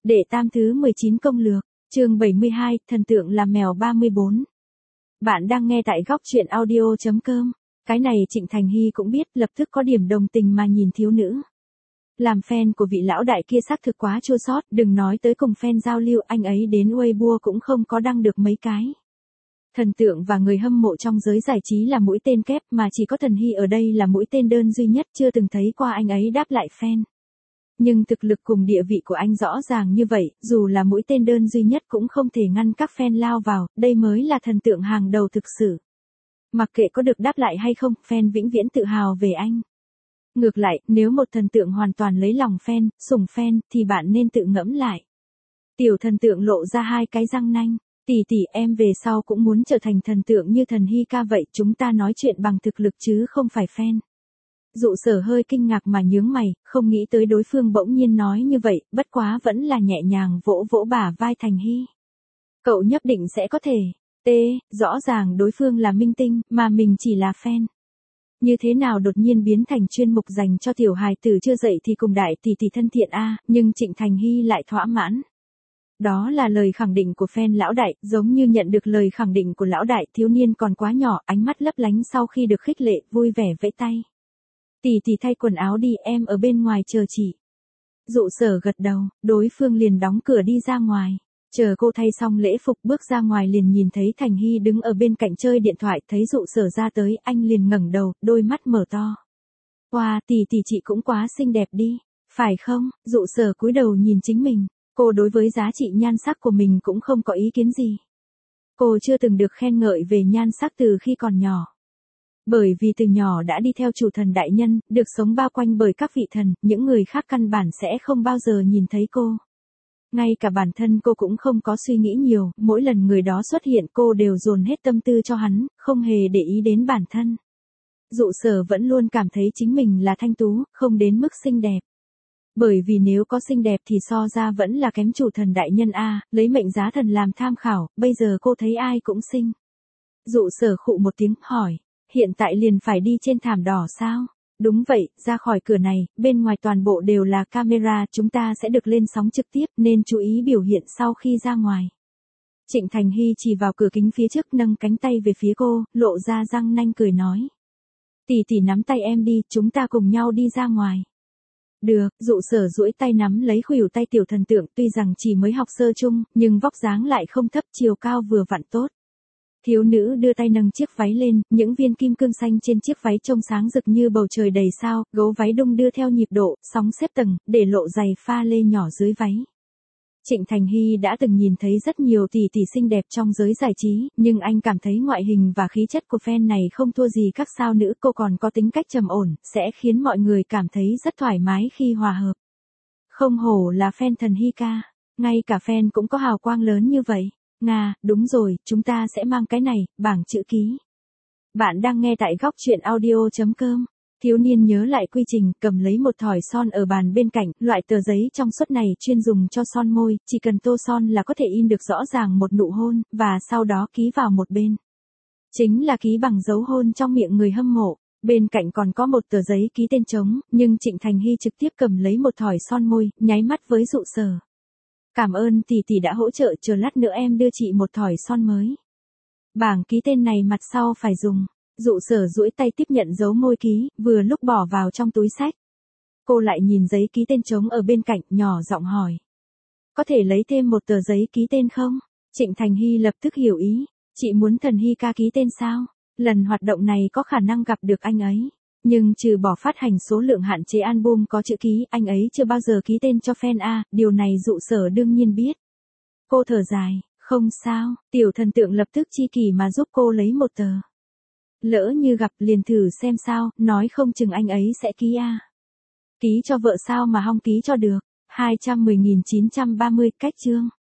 Đệ tam thứ 19 công lược, chương 72, thần tượng làm mèo 34. Bạn đang nghe tại góc truyện audio.com. Cái này Trịnh Thành Hy cũng biết, lập tức có điểm đồng tình mà nhìn thiếu nữ. Làm fan của vị lão đại kia xác thực quá chua xót, đừng nói tới cùng fan giao lưu, anh ấy đến Weibo cũng không có đăng được mấy cái. Thần tượng và người hâm mộ trong giới giải trí là mũi tên kép, mà chỉ có Thần Hy ở đây là mũi tên đơn duy nhất, chưa từng thấy qua anh ấy đáp lại fan. Nhưng thực lực cùng địa vị của anh rõ ràng như vậy, dù là mũi tên đơn duy nhất cũng không thể ngăn các fan lao vào, đây mới là thần tượng hàng đầu thực sự. Mặc kệ có được đáp lại hay không, fan vĩnh viễn tự hào về anh. Ngược lại, nếu một thần tượng hoàn toàn lấy lòng fan, sủng fan, thì bạn nên tự ngẫm lại. Tiểu thần tượng lộ ra hai cái răng nanh. Tỷ tỷ, em về sau cũng muốn trở thành thần tượng như Thần Hy ca vậy, chúng ta nói chuyện bằng thực lực chứ không phải fan. Dụ Sở hơi kinh ngạc mà nhướng mày, không nghĩ tới đối phương bỗng nhiên nói như vậy, bất quá vẫn là nhẹ nhàng vỗ vỗ bả vai Thành Hy. Cậu nhất định sẽ có thể. Rõ ràng đối phương là minh tinh, mà mình chỉ là fan. Như thế nào đột nhiên biến thành chuyên mục dành cho tiểu hài tử chưa dậy thì cùng đại tỷ tỷ thân thiện a, nhưng Trịnh Thành Hy lại thỏa mãn. Đó là lời khẳng định của fan lão đại, giống như nhận được lời khẳng định của lão đại, thiếu niên còn quá nhỏ, ánh mắt lấp lánh sau khi được khích lệ, vui vẻ vẫy tay. Tỷ tỷ thay quần áo đi, em ở bên ngoài chờ chị. Dụ Sở gật đầu, đối phương liền đóng cửa đi ra ngoài. Chờ cô thay xong lễ phục bước ra ngoài liền nhìn thấy Thành Hy đứng ở bên cạnh chơi điện thoại, thấy Dụ Sở ra tới, anh liền ngẩng đầu, đôi mắt mở to. Wow, tỷ tỷ chị cũng quá xinh đẹp đi, phải không? Dụ Sở cúi đầu nhìn chính mình, cô đối với giá trị nhan sắc của mình cũng không có ý kiến gì. Cô chưa từng được khen ngợi về nhan sắc từ khi còn nhỏ. Bởi vì từ nhỏ đã đi theo chủ thần đại nhân, được sống bao quanh bởi các vị thần, những người khác căn bản sẽ không bao giờ nhìn thấy cô. Ngay cả bản thân cô cũng không có suy nghĩ nhiều, mỗi lần người đó xuất hiện cô đều dồn hết tâm tư cho hắn, không hề để ý đến bản thân. Dụ Sở vẫn luôn cảm thấy chính mình là thanh tú, không đến mức xinh đẹp. Bởi vì nếu có xinh đẹp thì so ra vẫn là kém chủ thần đại nhân a, lấy mệnh giá thần làm tham khảo, bây giờ cô thấy ai cũng xinh. Dụ Sở khụ một tiếng, hỏi, hiện tại liền phải đi trên thảm đỏ sao? Đúng vậy, ra khỏi cửa này, bên ngoài toàn bộ đều là camera, chúng ta sẽ được lên sóng trực tiếp, nên chú ý biểu hiện sau khi ra ngoài. Trịnh Thành Hy chỉ vào cửa kính phía trước, nâng cánh tay về phía cô, lộ ra răng nanh cười nói. Tỷ tỷ nắm tay em đi, chúng ta cùng nhau đi ra ngoài. Được, Dụ Sở duỗi tay nắm lấy khuỷu tay tiểu thần tượng, tuy rằng chỉ mới học sơ chung, nhưng vóc dáng lại không thấp, chiều cao vừa vặn tốt. Thiếu nữ đưa tay nâng chiếc váy lên, những viên kim cương xanh trên chiếc váy trông sáng rực như bầu trời đầy sao, gấu váy đung đưa theo nhịp độ, sóng xếp tầng, để lộ giày pha lê nhỏ dưới váy. Trịnh Thành Hy đã từng nhìn thấy rất nhiều tỷ tỷ xinh đẹp trong giới giải trí, nhưng anh cảm thấy ngoại hình và khí chất của fan này không thua gì các sao nữ, cô còn có tính cách trầm ổn, sẽ khiến mọi người cảm thấy rất thoải mái khi hòa hợp. Không hổ là fan Thần Hy ca, ngay cả fan cũng có hào quang lớn như vậy. Nga, đúng rồi, chúng ta sẽ mang cái này, bảng chữ ký. Bạn đang nghe tại góc truyện audio.com. Thiếu niên nhớ lại quy trình, cầm lấy một thỏi son ở bàn bên cạnh, loại tờ giấy trong suốt này chuyên dùng cho son môi, chỉ cần tô son là có thể in được rõ ràng một nụ hôn, và sau đó ký vào một bên. Chính là ký bằng dấu hôn trong miệng người hâm mộ. Bên cạnh còn có một tờ giấy ký tên trống, nhưng Trịnh Thành Hy trực tiếp cầm lấy một thỏi son môi, nháy mắt với Dụ Sở. Cảm ơn tỷ tỷ đã hỗ trợ, chờ lát nữa em đưa chị một thỏi son mới. Bảng ký tên này mặt sau phải dùng. Dụ Sở duỗi tay tiếp nhận dấu môi ký, vừa lúc bỏ vào trong túi xách. Cô lại nhìn giấy ký tên trống ở bên cạnh, nhỏ giọng hỏi. Có thể lấy thêm một tờ giấy ký tên không? Trịnh Thành Hy lập tức hiểu ý. Chị muốn Thần Hy ca ký tên sao? Lần hoạt động này có khả năng gặp được anh ấy. Nhưng trừ bỏ phát hành số lượng hạn chế album có chữ ký, anh ấy chưa bao giờ ký tên cho fan a, điều này Dụ Sở đương nhiên biết. Cô thở dài, không sao, tiểu thần tượng lập tức chi kỷ mà giúp cô lấy một tờ. Lỡ như gặp liền thử xem sao, nói không chừng anh ấy sẽ ký a. Ký cho vợ sao mà không ký cho được. 210.930 cách chương.